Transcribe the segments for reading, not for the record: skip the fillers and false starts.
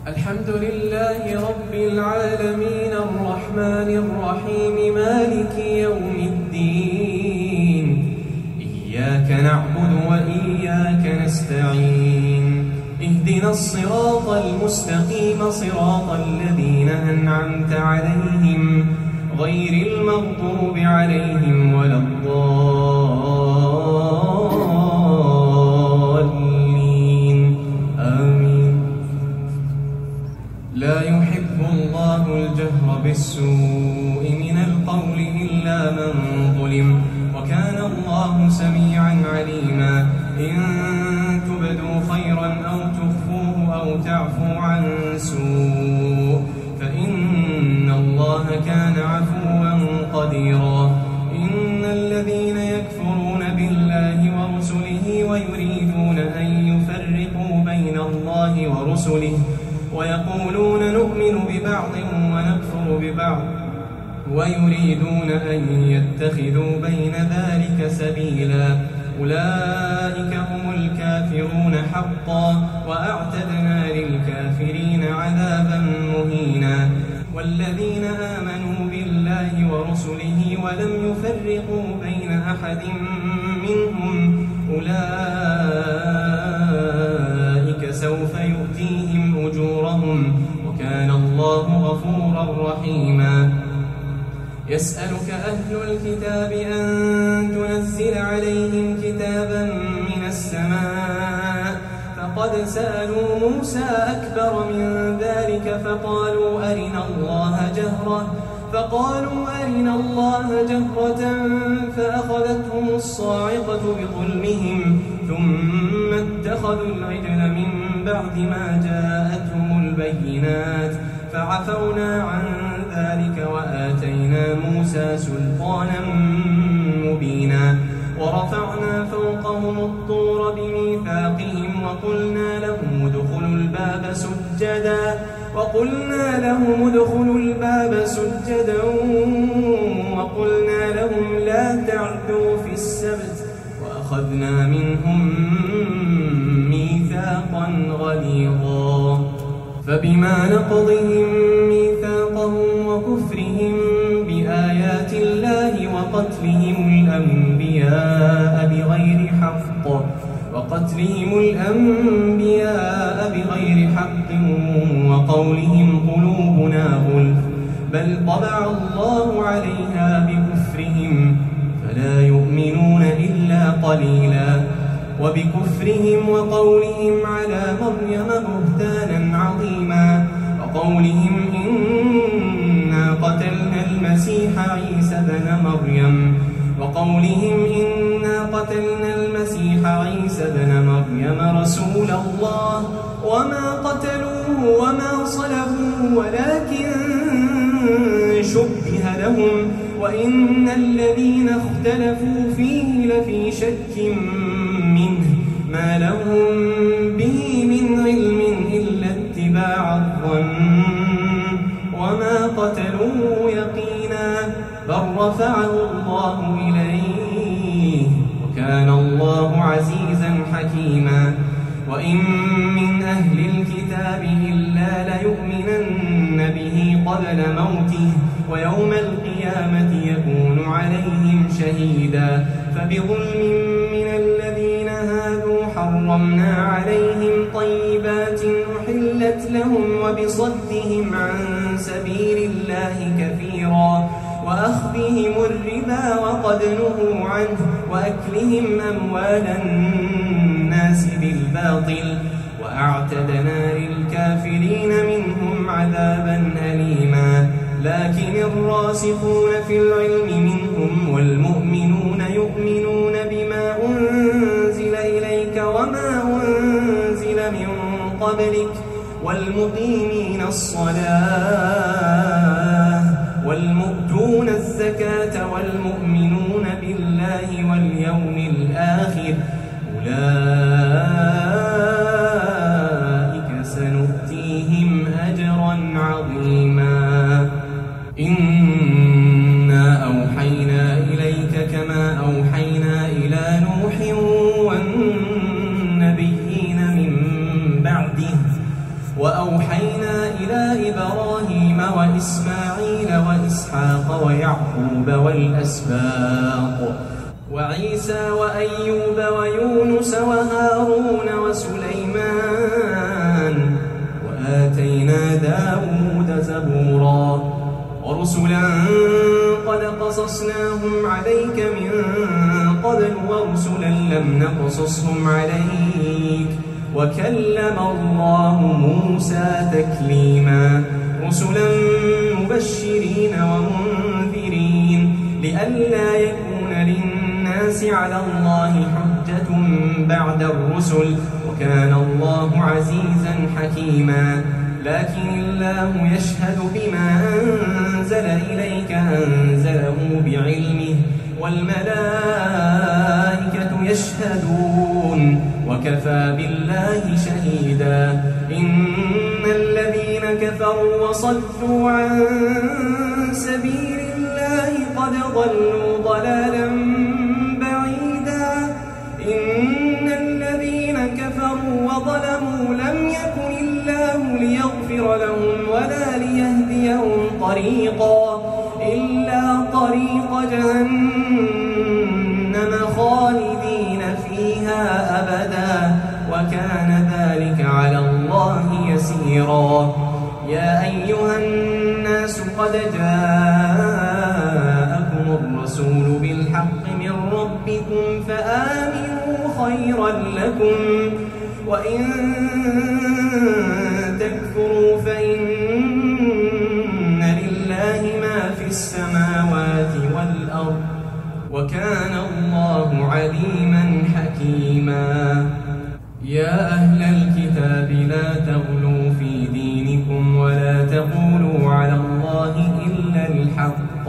الحمد لله رب العالمين الرحمن الرحيم مالك يوم الدين إياك نعبد وإياك نستعين اهدنا الصراط المستقيم صراط الذين أنعمت عليهم غير المغضوب عليهم ولا الضالين آمين. لا يحب الله الجهر بالسوء من القول إلا من ظلم وكان الله سميعا عليما. إن تبدوا خيرا أو تخفوه أو تعفو عن سوء فإن الله كان عفوا قديرا. إن الذين يكفرون بالله ورسله ويريدون أن يفرقوا بين الله ورسله ويقولون نؤمن ببعض ونكفر ببعض ويريدون أن يتخذوا بين ذلك سبيلا أولئك هم الكافرون حقا وأعتدنا للكافرين عذابا مهينا. والذين آمنوا بالله ورسله ولم يفرقوا بين أحد منهم أولئك سوف يؤتيهم أجورهم وكان الله غفورا رحيما. يسألك أهل الكتاب أن تنزل عليهم كتابا من السماء فقد سألوا موسى أكبر من ذلك فقالوا أرنا الله جهرة فأخذتهم الصاعقة بظلمهم ثم اتخذوا العجل من بعد ما جاءتهم البينات فعفونا عن ذلك وآتينا موسى سلطانا مبينا. ورفعنا فوقهم الطور بميثاقهم وقلنا لهم ادخلوا الباب سجدا وقلنا لهم لا تعدوا في السبت وأخذنا منهم ميثاقا غليظا. فبما نقضهم ميثاقهم وكفرهم بآيات الله وقتلهم الأنبياء بغير حق وقولهم قلوبنا غلف بل طبع الله عليها بكفرهم فلا يؤمنون إلا قليلا. وبكفرهم وقولهم على مريم بهتانا عظيما وقولهم إنا قتلنا المسيح عيسى بن مريم رسول الله وما قتلوه وما صلبوه ولكن شبه لهم وإن الذين اختلفوا فيه لفي شك منه ما لهم به من علم إلا اتباع الظن وما قتلوه يقينا بل رفعه الله إليه وكان الله عزيزا حكيما. وإن من أهل الكتاب إلا ليؤمنن به قبل موته ويوم القيامة يكون عليهم شهيدا. فبظلم من الذين هادوا حرمنا عليهم طيبات أحلت لهم وبصدهم عن سبيل الله كثيرا وأخذهم الربا وقد نهوا عنه وأكلهم أموال الناس بالباطل وأعتدنا للكافرين منهم عذابا أليما. لكن الراسخون في العلم منهم والمؤمنون يؤمنون بما أنزل إليك وما أنزل من قبلك والمقيمين الصلاة والمؤتون الزكاة والمؤمنون بالله واليوم الآخر أولئك سنؤتيهم أجرا عظيما. إنا أوحينا إليك كما أوحينا إلى نوح والنبيين من بعده وأوحينا إلى إبراهيم وإسماعيل وإسحاق ويعقوب والأسباط وعيسى وأيوب ويونس وهارون وسليمان وآتينا داود زبورا ورسلا قد قصصناهم عليك من قبل ورسلا لم نقصصهم عليك وكلم الله موسى تكليما رسلا مبشرين ومنذرين لئلا يكون للناس على الله حجة بعد الرسل وكان الله عزيزا حكيما لكن الله يشهد بما أنزل إليك أنزله بعلمه والملائكة يشهدون وكفى بالله شهيدا إن الذين كفروا وصدوا عن سبيل الله قد ضلوا ضلالا بعيدا إن الذين كفروا وظلموا لم يكن الله ليغفر لهم ولا ليهديهم طريقا إلا طريق جهنم خالدين فيها أبدا وكان ذلك على الله يسيرا يا أيها الناس قد جاءكم الرسول بالحق من ربكم فآمنوا خيرا لكم وإن تكفروا فإن لله ما في السماوات والأرض وكان الله عليما حكيما يا أهل الكتاب لا تغلوا في دينكم ولا تقولوا على الله إلا الحق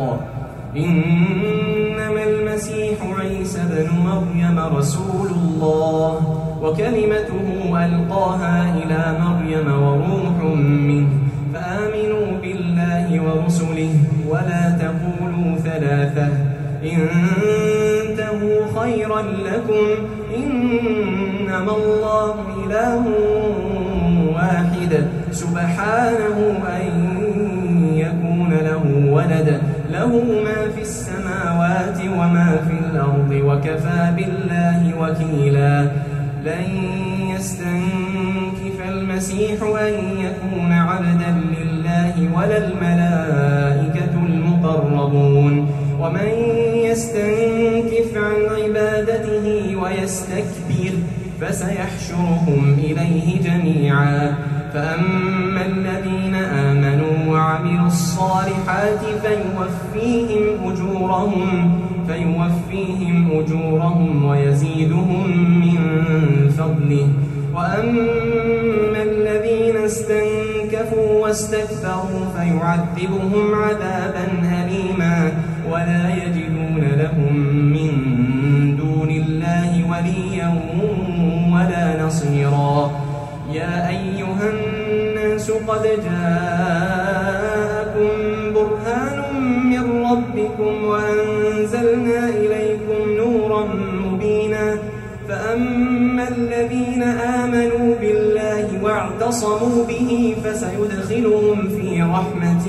إنما المسيح عيسى بن مريم رسول الله وكلمته ألقاها إلى مريم وروح منه فآمنوا بالله ورسله ولا تقولوا ثلاثة انتهوا خيرا لكم إنما الله إله واحد سبحانه أن يكون له ولد له ما في السماوات وما في الأرض وكفى بالله وكيلا لن يستنكف المسيح أن يكون عبدا لله ولا الملائكة المقربون ومن يستنكف عن عبادته ويستكبر فسيحشرهم إليه جميعا فأما الذين آمنوا وعملوا الصالحات فيوفيهم أجورهم ويزيدهم من فضله وأما الذين استنكفوا واستكبروا فيعذبهم عذابا أليما ولا يجدون لهم من دون الله وليا ولا نصيرا يا أيها الناس قد جاءكم برهان من ربكم وأنزلنا إليكم نورا مبينا فأما الذين آمنوا بالله واعتصموا به فسيدخلهم في رحمة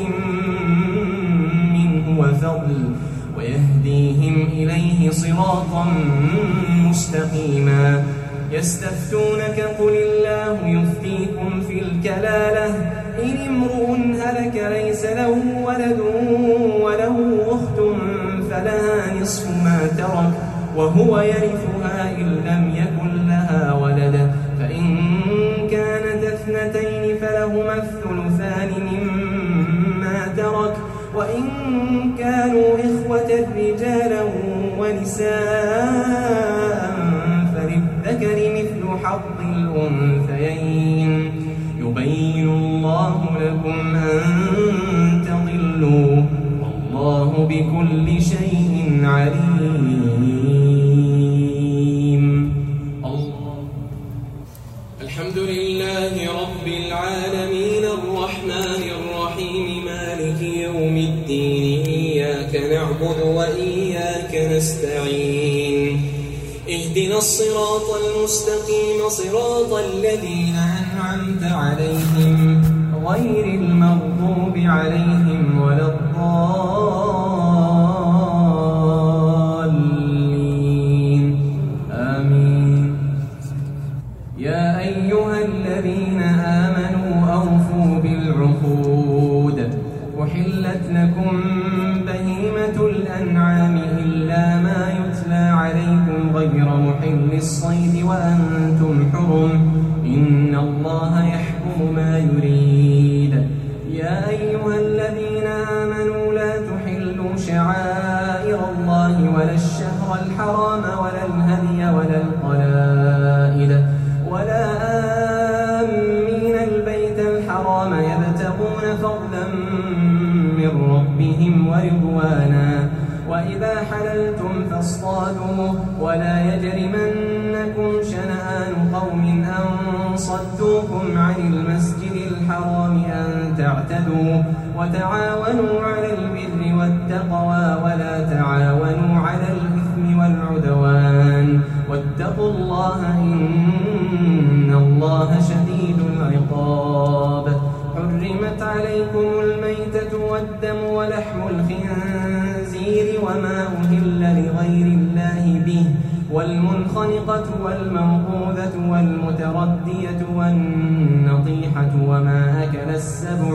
منه وفضل ويهديهم إليه صراطا مستقيما يستفتونك قل الله يفتيكم في الكلالة إن امرؤ هلك ليس له ولد وله أخت فلها نصف ما ترك وهو يرثها إن لم يكن لها ولد فإن كانت اثنتين فلهما الثلثان مما ترك وإن كانوا إخوة رجالا ونساء فللذكر مثل حظ الأنثيين يبين الله لكم أن تضلوا والله بكل شيء عليم الحمد لله رب العالمين الرحمن الرحيم مالك يوم الدين إياك نعبد وإياك نستعين اهدنا الصراط المستقيم صراط الذين أنعمت عليهم غير المغضوب عليهم ولا الضالين آمين. يا أيها الذين آمنوا أوفوا بالعقود أحلت لكم بهيمة الأنعام إلا ما يتلى عليكم غير محل الصيد وأنتم حرم إن الله يحكم ما يريد. يا أيها الذين آمنوا لا تحلوا شعائر الله ولا الشهر الحرام ولا الهدي ولا القلائد ولا آمين البيت الحرام يبتغون فضلا من ربهم ورضوانا وإذا حللتم فاصطادوا ولا يجرمنكم شنآن قوم أن صدوكم عن المسجد الحرام أن تعتدوا وتعاونوا على البر والتقوى ولا تعاونوا على الإثم والعدوان واتقوا الله إن الله شديد العقاب. حرمت عليكم الميتة والدم ولحم الخنزير وما أهل لغير الله به والمنخنقة والموقوذة والمتردية والنطيحة وما أكل السبع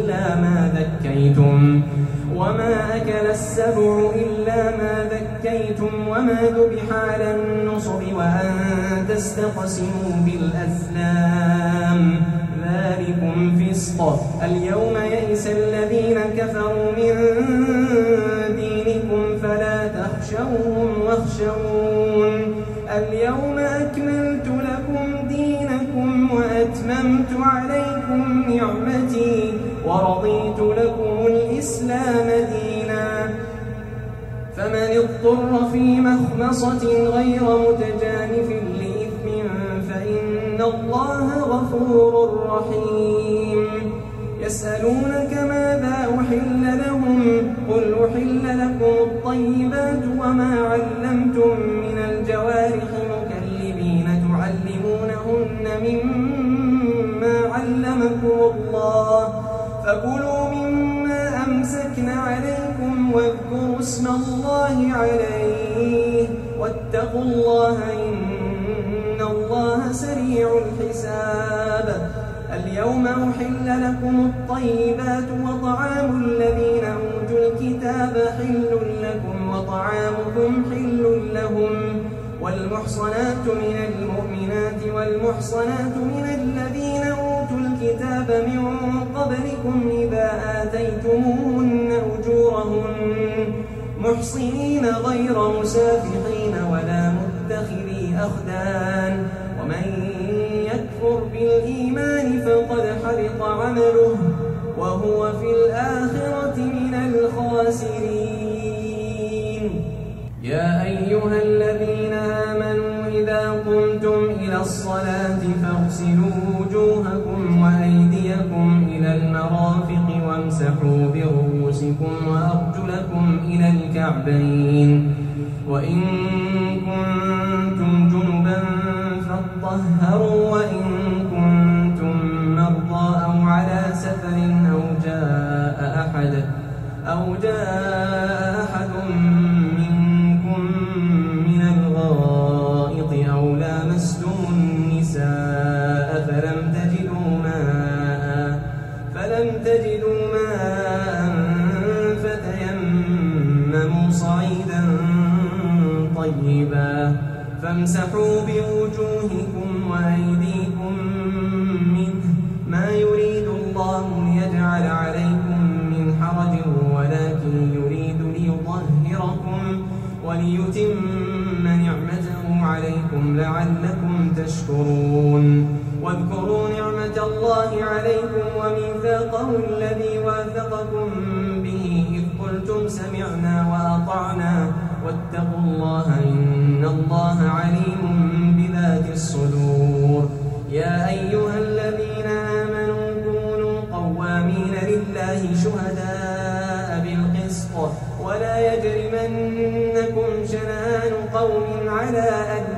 إلا ما ذكيتم وما ذبح على النصب وأن تستقسموا بالأزلام ذلكم فسق. اليوم يئس الذين كفروا من دينكم فلا تخشوهم واخشون اليوم أكملت لكم دينكم وأتممت عليكم نعمتي ورضيت لكم الإسلام دينا. فمن اضطر في مخمصة غير متجانف لإثم فإن الله غفور رحيم. يسألونك ماذا أحل لهم قل أحل لكم الطيبات وما علمتم من الجوارح مكلبين تعلمونهن مما علمكم الله فكلوا مما أمسكن عليكم واذكروا اسم الله عليه واتقوا الله إن الله سريع الحساب. اليوم أحل لكم الطيبات وطعام الذين أوتوا الكتاب حل لكم وطعامكم حل لهم والمحصنات من المؤمنات والمحصنات من الذين أوتوا الكتاب من قبلكم إذا آتيتموهن أجورهن محصنين غير مسافحين ولا متخذي أخدان ومن يكفر بالإيمان فقد حبط عمله وهو في الآخرة من الخاسرين. يا أيها الذين آمنوا إذا قمتم إلى الصلاة فاغسلوا وجوهكم وأيديكم إلى المرافق وامسحوا برؤوسكم وأرجلكم إلى الكعبين وإن كنتم جنبا فاطهروا وإن كنتم مرضى أو على سفر أو جاء أحد منكم من الغائط أو لامستم النساء فلم تجدوا ماء فتيمموا صعيدا طيبا فامسحوا بوجوهكم وأيديكم منه ما يريد الله ليجعل عليكم من حرج ولكن يريد ليطهركم وليتم نعمته عليكم لعلكم تشكرون. واذكروا نعمة الله عليكم وميثاقه الذي واثقكم به إذ قلتم سمعنا وأطعنا واتقوا الله إن الله عليم بذات الصدور. يا أيها الذين آمنوا كونوا قوامين لله شهداء بالقسط ولا يجرمنكم شنآن قوم على أن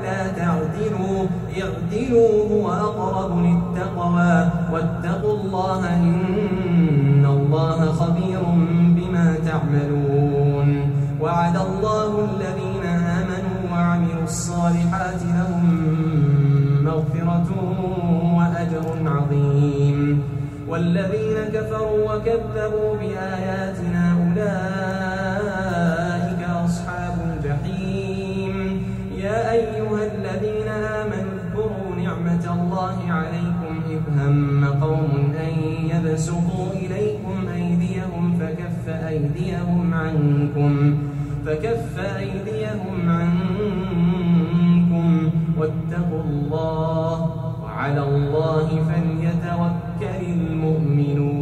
وأقرب للتقوى واتقوا الله إن الله خبير بما تعملون وعد الله الذين آمنوا وعملوا الصالحات لهم مغفرة وأجر عظيم والذين كفروا وكذبوا بآياتنا أولئك أصحاب الجحيم يا أيها الذين آمنوا اذكروا نعمة الله عليكم إذ هم قوم أن يبسطوا إليكم أيديهم فكف أيديهم عنكم واتقوا الله وعلى الله فليتوكل المؤمنون